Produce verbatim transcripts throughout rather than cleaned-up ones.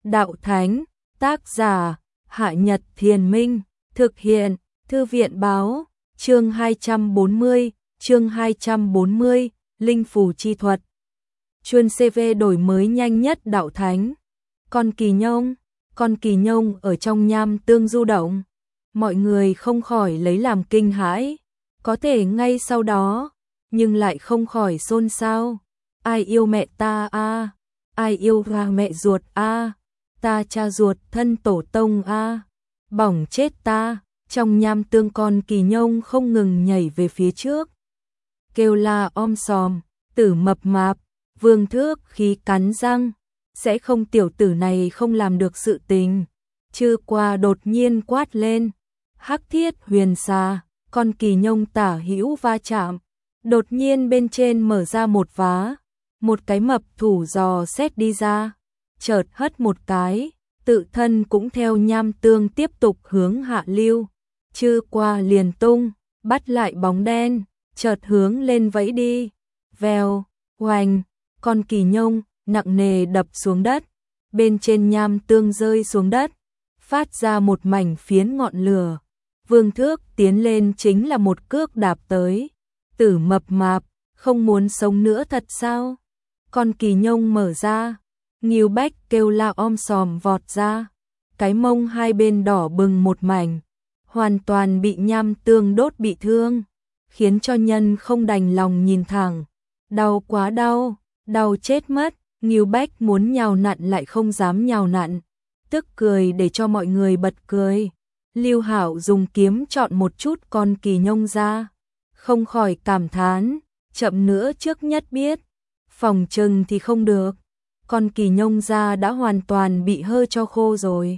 Đạo Thánh, tác giả, Hạ Nhật Thiền Minh, thực hiện, Thư viện báo, chương hai trăm bốn mươi, chương hai trăm bốn mươi, Linh Phù Chi Thuật. Chuyên xê vê đổi mới nhanh nhất Đạo Thánh. Con kỳ nhông, con kỳ nhông ở trong nham tương du động. Mọi người không khỏi lấy làm kinh hãi, có thể ngay sau đó, nhưng lại không khỏi xôn xao. Ai yêu mẹ ta a? À? Ai yêu ra mẹ ruột a? À? Ta cha ruột thân tổ tông a? À? Bỏng chết ta! Trong nham tương con kỳ nhông không ngừng nhảy về phía trước. Kêu la om sòm, Tử mập mạp, Vương Thước khí cắn răng, sẽ không tiểu tử này không làm được sự tình. Chư qua đột nhiên quát lên, Hắc Thiết Huyền Xà, con kỳ nhông tả hữu va chạm, đột nhiên bên trên mở ra một vá, một cái mập thủ giò xét đi ra, chợt hất một cái, tự thân cũng theo nham tương tiếp tục hướng hạ lưu. Chư qua liền tung, bắt lại bóng đen, chợt hướng lên vẫy đi. Vèo, hoành, con kỳ nhông nặng nề đập xuống đất, bên trên nham tương rơi xuống đất, phát ra một mảnh phiến ngọn lửa. Vương Thước tiến lên chính là một cước đạp tới. Tử mập mạp, không muốn sống nữa thật sao? Con kỳ nhông mở ra, Ngưu Bách kêu la om sòm vọt ra, cái mông hai bên đỏ bừng một mảnh, hoàn toàn bị nham tương đốt bị thương, khiến cho nhân không đành lòng nhìn thẳng. Đau quá đau, đau chết mất. Ngưu Bách muốn nhào nặn lại không dám nhào nặn, tức cười để cho mọi người bật cười. Lưu Hạo dùng kiếm chọn một chút con kỳ nhông ra, không khỏi cảm thán, chậm nữa trước nhất biết, phòng trừng thì không được. Con kỳ nhông ra đã hoàn toàn bị hơ cho khô rồi.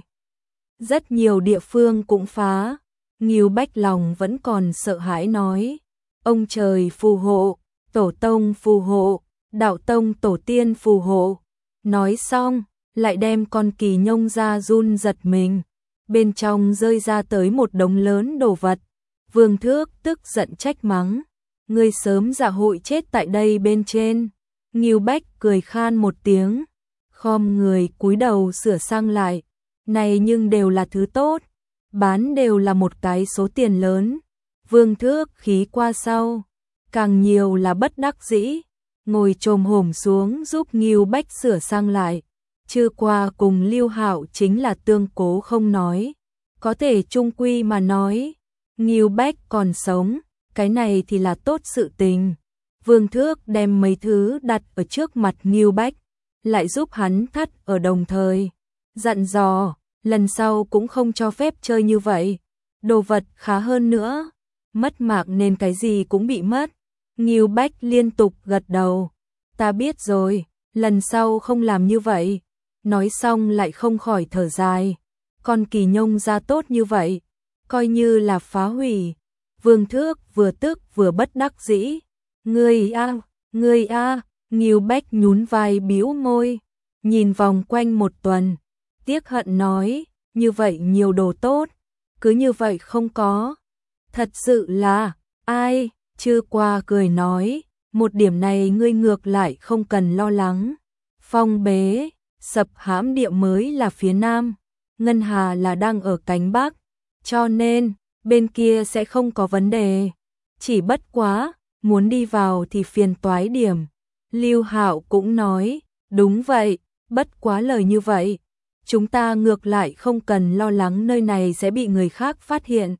Rất nhiều địa phương cũng phá. Ngưu Bách lòng vẫn còn sợ hãi nói, ông trời phù hộ, tổ tông phù hộ, đạo tông tổ tiên phù hộ. Nói xong, lại đem con kỳ nhông ra run giật mình, bên trong rơi ra tới một đống lớn đồ vật. Vương Thước tức giận trách mắng, ngươi sớm dạ hội chết tại đây bên trên. Ngưu Bách cười khan một tiếng, khom người cúi đầu sửa sang lại, này nhưng đều là thứ tốt, bán đều là một cái số tiền lớn. Vương Thước khí qua sau, càng nhiều là bất đắc dĩ, ngồi chồm hổm xuống giúp Ngưu Bách sửa sang lại. Chư qua cùng Lưu Hạo chính là tương cố không nói, có thể chung quy mà nói, Ngưu Bách còn sống, cái này thì là tốt sự tình. Vương Thước đem mấy thứ đặt ở trước mặt Ngưu Bách, lại giúp hắn thắt ở đồng thời, dặn dò, lần sau cũng không cho phép chơi như vậy, đồ vật khá hơn nữa, mất mạng nên cái gì cũng bị mất. Ngưu Bách liên tục gật đầu, ta biết rồi, lần sau không làm như vậy. Nói xong lại không khỏi thở dài, con kỳ nhông ra tốt như vậy, coi như là phá hủy. Vương Thước vừa tức vừa bất đắc dĩ, ngươi a, ngươi a. Ngưu Bách nhún vai bĩu môi, nhìn vòng quanh một tuần, tiếc hận nói, như vậy nhiều đồ tốt, cứ như vậy không có. Thật sự là, ai? Chư qua cười nói, một điểm này ngươi ngược lại không cần lo lắng. Phong bế, Sập Hãm Địa mới là phía nam, Ngân Hà là đang ở cánh bắc, cho nên bên kia sẽ không có vấn đề. Chỉ bất quá, muốn đi vào thì phiền toái điểm. Lưu Hạo cũng nói, đúng vậy, bất quá lời như vậy, chúng ta ngược lại không cần lo lắng nơi này sẽ bị người khác phát hiện.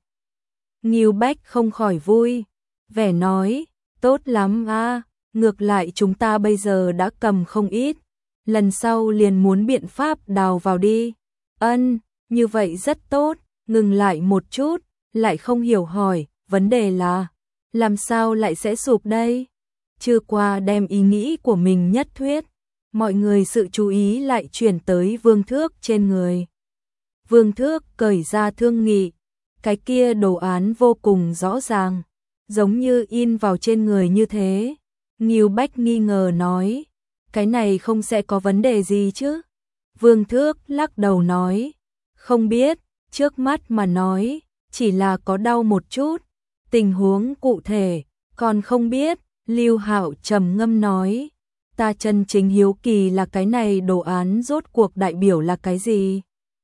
Ngưu Bách không khỏi vui, vẻ nói, tốt lắm a, ngược lại chúng ta bây giờ đã cầm không ít, lần sau liền muốn biện pháp đào vào đi. Ân, như vậy rất tốt. Ngừng lại một chút, lại không hiểu hỏi, vấn đề là, làm sao lại sẽ sụp đây? Chư qua đem ý nghĩ của mình nhất thuyết, mọi người sự chú ý lại chuyển tới Vương Thước trên người. Vương Thước cởi ra thương nghị, cái kia đồ án vô cùng rõ ràng, giống như in vào trên người như thế. Ngưu Bách nghi ngờ nói, cái này không sẽ có vấn đề gì chứ? Vương Thước lắc đầu nói, không biết, trước mắt mà nói, chỉ là có đau một chút, tình huống cụ thể còn không biết. Lưu Hạo trầm ngâm nói, Ta chân chính hiếu kỳ là cái này đồ án rốt cuộc đại biểu là cái gì?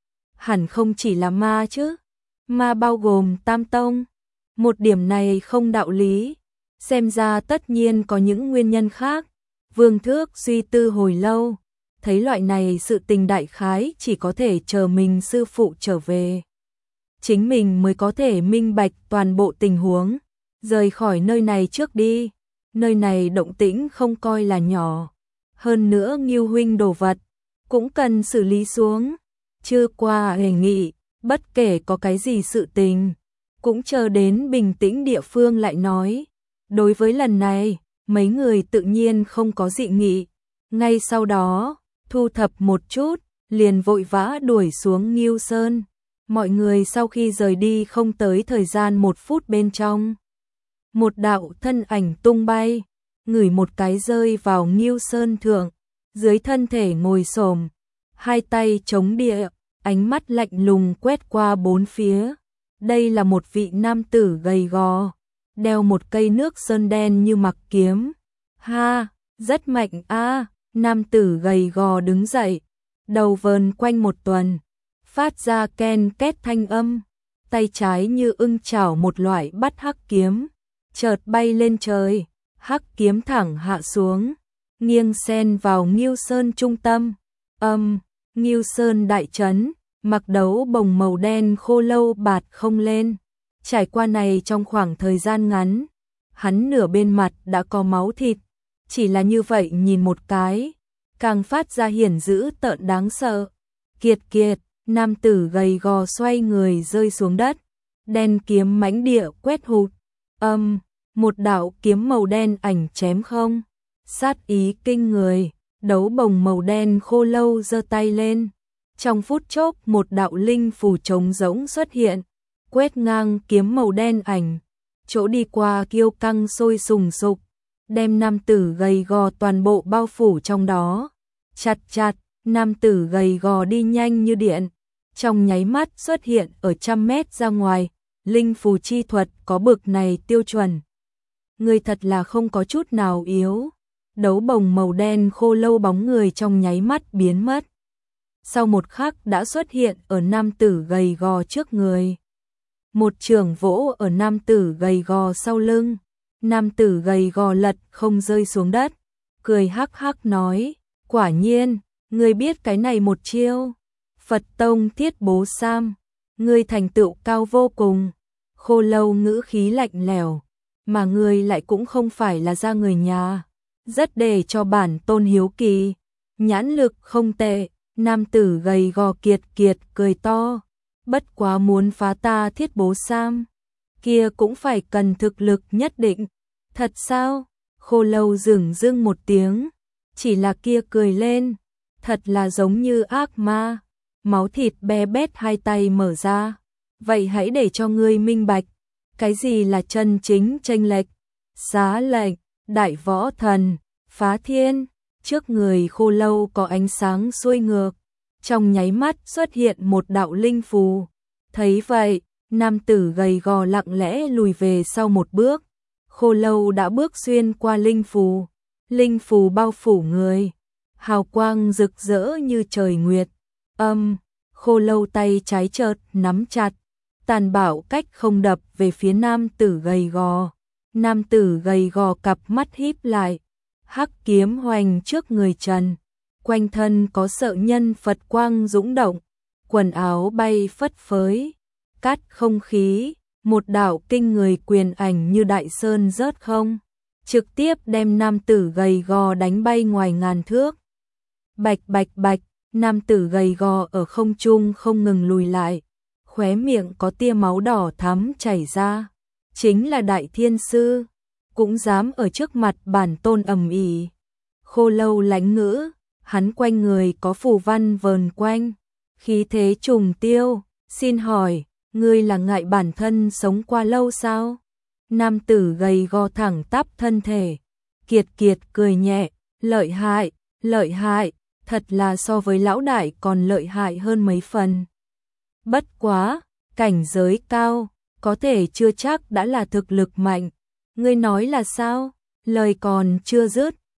Hẳn không chỉ là ma chứ? Ma bao gồm tam tông. Một điểm này không đạo lý. Xem ra tất nhiên có những nguyên nhân khác. Vương Thước suy tư hồi lâu. Thấy loại này sự tình đại khái chỉ có thể chờ mình sư phụ trở về. Chính mình mới có thể minh bạch toàn bộ tình huống. Rời khỏi nơi này trước đi. Nơi này động tĩnh không coi là nhỏ. Hơn nữa Ngưu huynh đồ vật cũng cần xử lý xuống. Chưa qua hề nghị, bất kể có cái gì sự tình, cũng chờ đến bình tĩnh địa phương lại nói. Đối với lần này, mấy người tự nhiên không có dị nghị. Ngay sau đó, thu thập một chút, liền vội vã đuổi xuống Ngưu Sơn. Mọi người sau khi rời đi không tới thời gian một phút bên trong. Một đạo thân ảnh tung bay, ngửi một cái rơi vào Ngưu Sơn thượng, dưới thân thể ngồi xổm, hai tay chống địa, ánh mắt lạnh lùng quét qua bốn phía. Đây là một vị nam tử gầy gò, đeo một cây nước sơn đen như mặc kiếm. Ha, rất mạnh a. Nam tử gầy gò đứng dậy, đầu vờn quanh một tuần, phát ra ken két thanh âm, tay trái như ưng chảo một loại bắt hắc kiếm, chợt bay lên trời, hắc kiếm thẳng hạ xuống, nghiêng xen vào Ngưu Sơn trung tâm. Âm, Ngưu Sơn đại trấn, mặc đấu bồng màu đen khô lâu bạt không lên. Trải qua này trong khoảng thời gian ngắn, hắn nửa bên mặt đã có máu thịt, chỉ là như vậy nhìn một cái, càng phát ra hiển dữ tợn đáng sợ. Kiệt kiệt, nam tử gầy gò xoay người rơi xuống đất, đen kiếm mãnh địa quét hụt. Âm, một đạo kiếm màu đen ảnh chém không, sát ý kinh người, đấu bồng màu đen khô lâu giơ tay lên. Trong phút chốc một đạo linh phù trống rỗng xuất hiện, quét ngang kiếm màu đen ảnh, chỗ đi qua kiêu căng sôi sùng sục, đem nam tử gầy gò toàn bộ bao phủ trong đó. Chặt chặt, nam tử gầy gò đi nhanh như điện, trong nháy mắt xuất hiện ở trăm mét ra ngoài. Linh phù chi thuật có bực này tiêu chuẩn, người thật là không có chút nào yếu. Đấu bồng màu đen khô lâu bóng người trong nháy mắt biến mất, sau một khắc đã xuất hiện ở nam tử gầy gò trước người. Một chưởng vỗ ở nam tử gầy gò sau lưng, nam tử gầy gò lật không rơi xuống đất, cười hắc hắc nói, quả nhiên, ngươi biết cái này một chiêu. Phật tông Thiết Bố Sam, ngươi thành tựu cao vô cùng. Khô lâu ngữ khí lạnh lẽo, mà ngươi lại cũng không phải là ra người nhà, rất để cho bản tôn hiếu kỳ. Nhãn lực không tệ. Nam tử gầy gò kiệt kiệt cười to, bất quá muốn phá ta Thiết Bố Sam, kia cũng phải cần thực lực nhất định. Thật sao? Khô lâu dửng dưng một tiếng, chỉ là kia cười lên, thật là giống như ác ma. Máu thịt be bét hai tay mở ra, vậy hãy để cho ngươi minh bạch, cái gì là chân chính chênh lệch. Xá lệnh, đại võ thần, phá thiên. Trước người khô lâu có ánh sáng xuôi ngược, trong nháy mắt xuất hiện một đạo linh phù. Thấy vậy, nam tử gầy gò lặng lẽ lùi về sau một bước. Khô lâu đã bước xuyên qua linh phù, linh phù bao phủ người, hào quang rực rỡ như trời nguyệt. Âm, khô lâu tay trái chợt nắm chặt, tàn bạo cách không đập về phía nam tử gầy gò. Nam tử gầy gò cặp mắt híp lại, hắc kiếm hoành trước người trần, quanh thân có sợ nhân Phật quang dũng động, quần áo bay phất phới, cắt không khí, một đạo kinh người quyền ảnh như đại sơn rớt không, trực tiếp đem nam tử gầy gò đánh bay ngoài ngàn thước. Bạch bạch bạch, nam tử gầy gò ở không trung không ngừng lùi lại, khóe miệng có tia máu đỏ thắm chảy ra. Chính là đại thiên sư, cũng dám ở trước mặt bản tôn ầm ĩ. Khô lâu lánh ngữ, hắn quanh người có phù văn vờn quanh, khí thế trùng tiêu. Xin hỏi, ngươi là ngại bản thân sống qua lâu sao? Nam tử gầy gò thẳng tắp thân thể, kiệt kiệt cười nhẹ, lợi hại, lợi hại, thật là so với lão đại còn lợi hại hơn mấy phần. Bất quá, cảnh giới cao, có thể chưa chắc đã là thực lực mạnh. Ngươi nói là sao? Lời còn chưa dứt,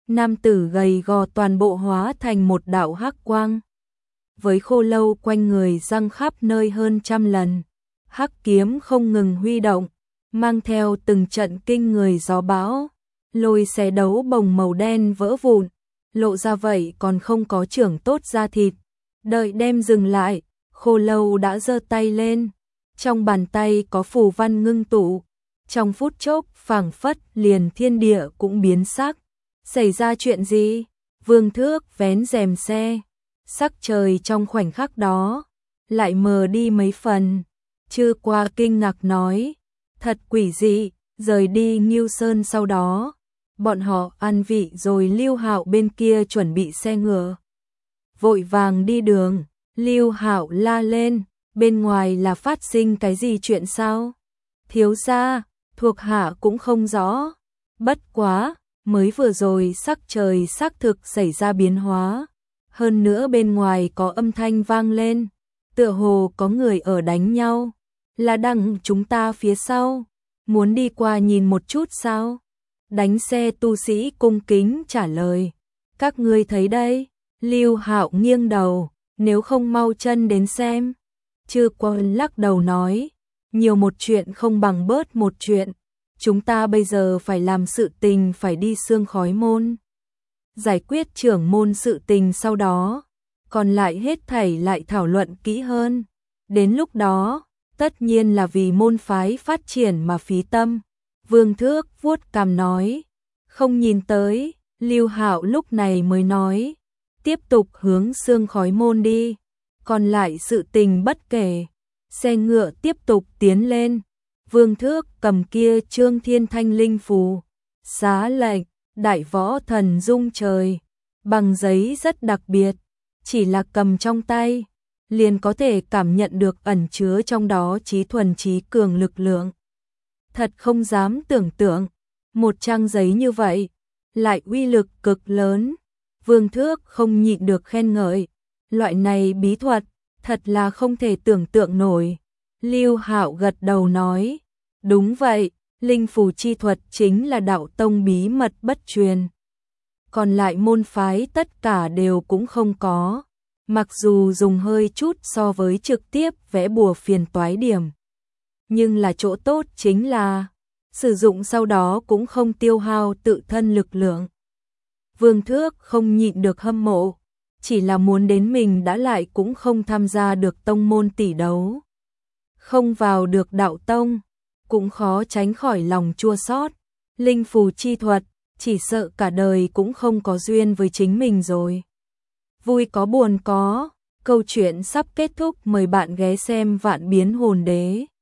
nam tử gầy gò toàn bộ hóa thành một đạo hắc quang. Với khô lâu quanh người răng khắp nơi hơn trăm lần, hắc kiếm không ngừng huy động, mang theo từng trận kinh người gió bão, lôi xé đấu bồng màu đen vỡ vụn, lộ ra vậy còn không có trưởng tốt da thịt. Đợi đem dừng lại, khô lâu đã giơ tay lên, trong bàn tay có phù văn ngưng tụ, trong phút chốc phảng phất liền thiên địa cũng biến sắc. Xảy ra chuyện gì? Vương Thước vén rèm xe, sắc trời trong khoảnh khắc đó lại mờ đi mấy phần. Chư Qua kinh ngạc nói, thật quỷ dị. Rời đi Ngưu Sơn sau đó, bọn họ ăn vị rồi Lưu Hạo bên kia chuẩn bị xe ngựa, vội vàng đi đường. Lưu Hạo la lên, bên ngoài là phát sinh cái gì chuyện sao? Thiếu gia, thuộc hạ cũng không rõ. Bất quá, mới vừa rồi sắc trời xác thực xảy ra biến hóa. Hơn nữa bên ngoài có âm thanh vang lên, tựa hồ có người ở đánh nhau. Là đằng chúng ta phía sau, muốn đi qua nhìn một chút sao? Đánh xe tu sĩ cung kính trả lời. Các ngươi thấy đây? Lưu Hạo nghiêng đầu, nếu không mau chân đến xem. Chư Quân lắc đầu nói, nhiều một chuyện không bằng bớt một chuyện. Chúng ta bây giờ phải làm sự tình, phải đi Sương Khói Môn, giải quyết trưởng môn sự tình, sau đó còn lại hết thảy lại thảo luận kỹ hơn. Đến lúc đó, tất nhiên là vì môn phái phát triển mà phí tâm. Vương Thước vuốt cằm nói, không nhìn tới. Lưu Hạo lúc này mới nói, tiếp tục hướng Sương Khói Môn đi, còn lại sự tình bất kể. Xe ngựa tiếp tục tiến lên. Vương Thước cầm kia Trương Thiên Thanh linh phù, xá lệnh, đại võ thần dung trời, bằng giấy rất đặc biệt, chỉ là cầm trong tay, liền có thể cảm nhận được ẩn chứa trong đó trí thuần trí cường lực lượng. Thật không dám tưởng tượng, một trang giấy như vậy, lại uy lực cực lớn. Vương Thước không nhịn được khen ngợi, loại này bí thuật, thật là không thể tưởng tượng nổi. Lưu Hạo gật đầu nói, đúng vậy, linh phù chi thuật chính là đạo tông bí mật bất truyền. Còn lại môn phái tất cả đều cũng không có, mặc dù dùng hơi chút so với trực tiếp vẽ bùa phiền toái điểm. Nhưng là chỗ tốt chính là, sử dụng sau đó cũng không tiêu hao tự thân lực lượng. Vương Thước không nhịn được hâm mộ, chỉ là muốn đến mình đã lại cũng không tham gia được tông môn tỷ đấu, không vào được đạo tông, cũng khó tránh khỏi lòng chua xót. Linh phù chi thuật, chỉ sợ cả đời cũng không có duyên với chính mình rồi. Vui có buồn có, câu chuyện sắp kết thúc, mời bạn ghé xem Vạn Biến Hồn Đế.